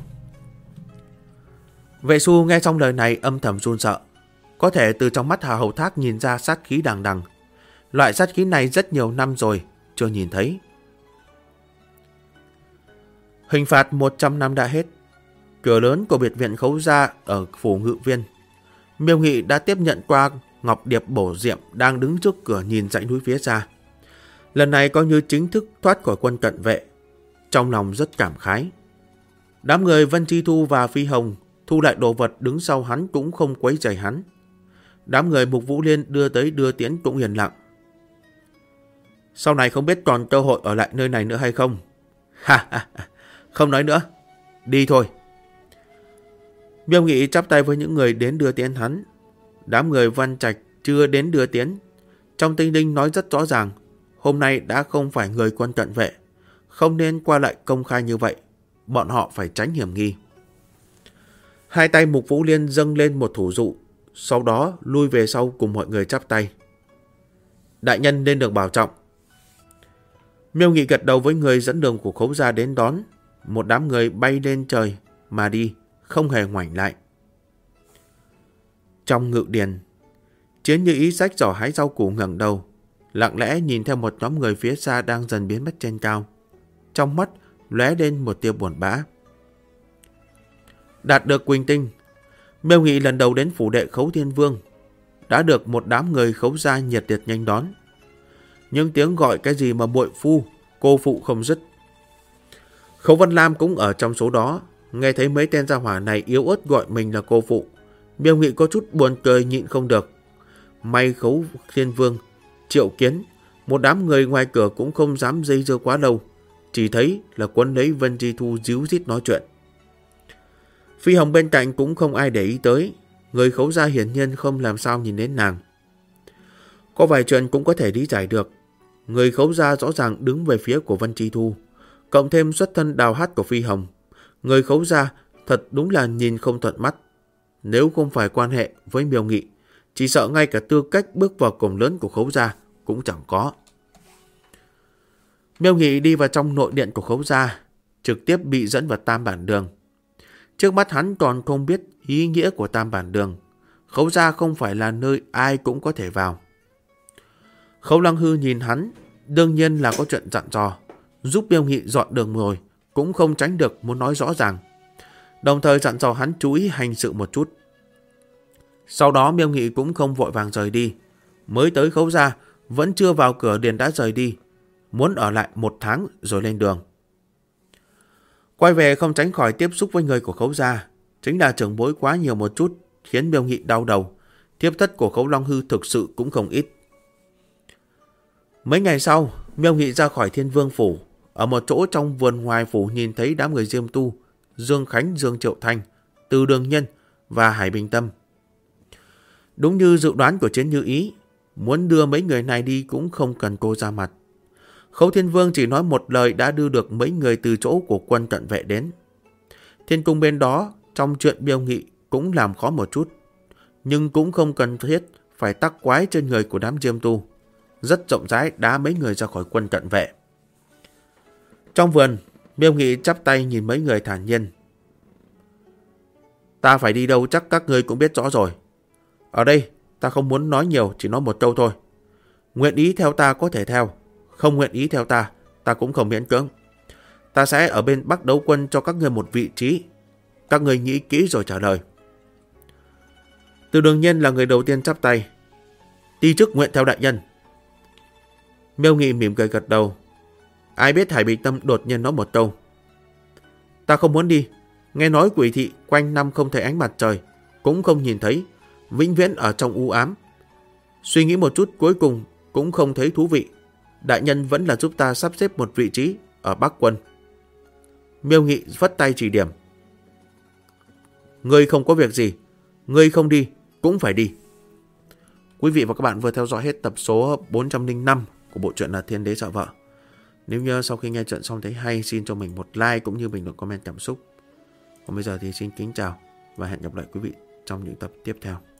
Vệ Xu nghe xong lời này âm thầm run sợ. Có thể từ trong mắt Hạ Hầu Thác nhìn ra sát khí đằng đằng. Loại sát khí này rất nhiều năm rồi chưa nhìn thấy. Hình phạt 100 năm đã hết. Cửa lớn của biệt viện Khấu gia ở phủ Ngự Viên. Miêu Nghị đã tiếp nhận qua Ngọc Điệp bổ diệm đang đứng trước cửa nhìn dãy núi phía xa. Lần này coi như chính thức thoát khỏi quân cận vệ. Trong lòng rất cảm khái. Đám người Vân Chi Thu và Phi Hồng thu lại đồ vật đứng sau hắn cũng không quấy rầy hắn. Đám người Mục Vũ Liên đưa tới đưa tiễn cũng yên lặng. Sau này không biết còn cơ hội ở lại nơi này nữa hay không? Không nói nữa. Đi thôi. Miêu Nghị chắp tay với những người đến đưa tiễn hắn. Đám người Văn Trạch chưa đến đưa tiễn. Trong Tinh Linh nói rất rõ ràng, hôm nay đã không phải người quân cận vệ, không nên qua lại công khai như vậy. Bọn họ phải tránh hiểm nghi. Hai tay Mục Vũ Liên dâng lên một thủ dụ, sau đó lui về sau cùng mọi người chắp tay. Đại nhân nên được bảo trọng. Miêu Nghị gật đầu với người dẫn đường của Khấu gia đến đón. Một đám người bay lên trời mà đi, không hề ngoảnh lại. Trong ngự điền, Chiến Như Ý xách giỏ hái rau củ ngẩng đầu, lặng lẽ nhìn theo một nhóm người phía xa đang dần biến mất trên cao. Trong mắt lóe lên một tia buồn bã. Đạt được Quỳnh Tinh, Miêu Nghị lần đầu đến phủ đệ Khấu Thiên Vương. đã được một đám người Khấu gia nhiệt liệt nghênh đón. Những tiếng gọi cái gì mà muội phu, cô phụ không dứt. Khấu Vân Lam cũng ở trong số đó, nghe thấy mấy tên gia hỏa này yếu ớt gọi mình là cô phụ. Miêu Nghị có chút buồn cười nhịn không được. May Khấu Thiên Vương, Triệu Kiến, một đám người ngoài cửa cũng không dám dây dưa quá lâu, chỉ thấy là quấn lấy Vân Chi Thu díu dít nói chuyện. Phi Hồng bên cạnh cũng không ai để ý tới, người Khấu gia hiển nhiên không làm sao nhìn đến nàng. Có vài chuyện cũng có thể lý giải được. Người Khấu gia rõ ràng đứng về phía của Vân Chi Thu, cộng thêm xuất thân đào hát của Phi Hồng. Người Khấu gia thật đúng là nhìn không thuận mắt. Nếu không phải quan hệ với Miêu Nghị, chỉ sợ ngay cả tư cách bước vào cổng lớn của Khấu gia cũng chẳng có. Miêu Nghị đi vào trong nội điện của Khấu gia, trực tiếp bị dẫn vào Tam Bản Đường. Trước mắt hắn còn không biết ý nghĩa của Tam Bản Đường. Khấu gia không phải là nơi ai cũng có thể vào. Khấu Lăng Hư nhìn hắn, đương nhiên là có chuyện dặn dò, giúp Miêu Nghị dọn đường rồi, cũng không tránh được muốn nói rõ ràng. Đồng thời dặn dò hắn chú ý hành sự một chút. Sau đó Miêu Nghị cũng không vội vàng rời đi. Mới tới Khấu gia, vẫn chưa vào cửa liền đã rời đi, muốn ở lại 1 tháng rồi lên đường. Quay về không tránh khỏi tiếp xúc với người của Khấu gia, chính là trưởng bối quá nhiều một chút, khiến Miêu Nghị đau đầu. Thiếp thất của Khấu Long Hư thực sự cũng không ít. Mấy ngày sau, Miêu Nghị ra khỏi Thiên Vương phủ, ở một chỗ trong vườn ngoài phủ nhìn thấy đám người Diêm Tu, Dương Khánh, Dương Triệu Thanh, Từ Đường Nhân và Hải Bình Tâm. Đúng như dự đoán của Chiến Như Ý, muốn đưa mấy người này đi cũng không cần cô ra mặt. Khấu Thiên Vương chỉ nói một lời đã đưa được mấy người từ chỗ của quân cận vệ đến. Thiên cung bên đó, trong chuyện Miêu Nghị cũng làm khó một chút, nhưng cũng không cần thiết phải tắc quái trên người của đám Diêm Tu. Rất rộng rãi đá mấy người ra khỏi quân cận vệ. Trong vườn, Miêu Nghị chắp tay nhìn mấy người thản nhiên. Ta phải đi đâu chắc các ngươi cũng biết rõ rồi. Ở đây, ta không muốn nói nhiều, chỉ nói một câu thôi. Nguyện ý theo ta có thể theo, không nguyện ý theo ta, ta cũng không miễn cưỡng. Ta sẽ ở bên Bắc Đấu Quân cho các ngươi một vị trí. Các ngươi nghĩ kỹ rồi trả lời. Từ Đường Nhân là người đầu tiên chắp tay. Ti chức nguyện theo đại nhân. Miêu Nghị mỉm cười gật đầu. Ai biết Hải Bình Tâm đột nhiên nói một câu. Ta không muốn đi. Nghe nói quỷ thị quanh năm không thấy ánh mặt trời, cũng không nhìn thấy, vĩnh viễn ở trong u ám. Suy nghĩ một chút cuối cùng cũng không thấy thú vị. Đại nhân vẫn là giúp ta sắp xếp một vị trí ở Bắc Quân. Miêu Nghị phất tay chỉ điểm. Ngươi không có việc gì, ngươi không đi cũng phải đi. Quý vị và các bạn vừa theo dõi hết tập số 405 của bộ truyện là Thiên Đế Sợ Vợ. Nếu như sau khi nghe chuyện xong thấy hay, xin cho mình một like cũng như bình luận comment cảm xúc. Còn bây giờ thì xin kính chào và hẹn gặp lại quý vị trong những tập tiếp theo.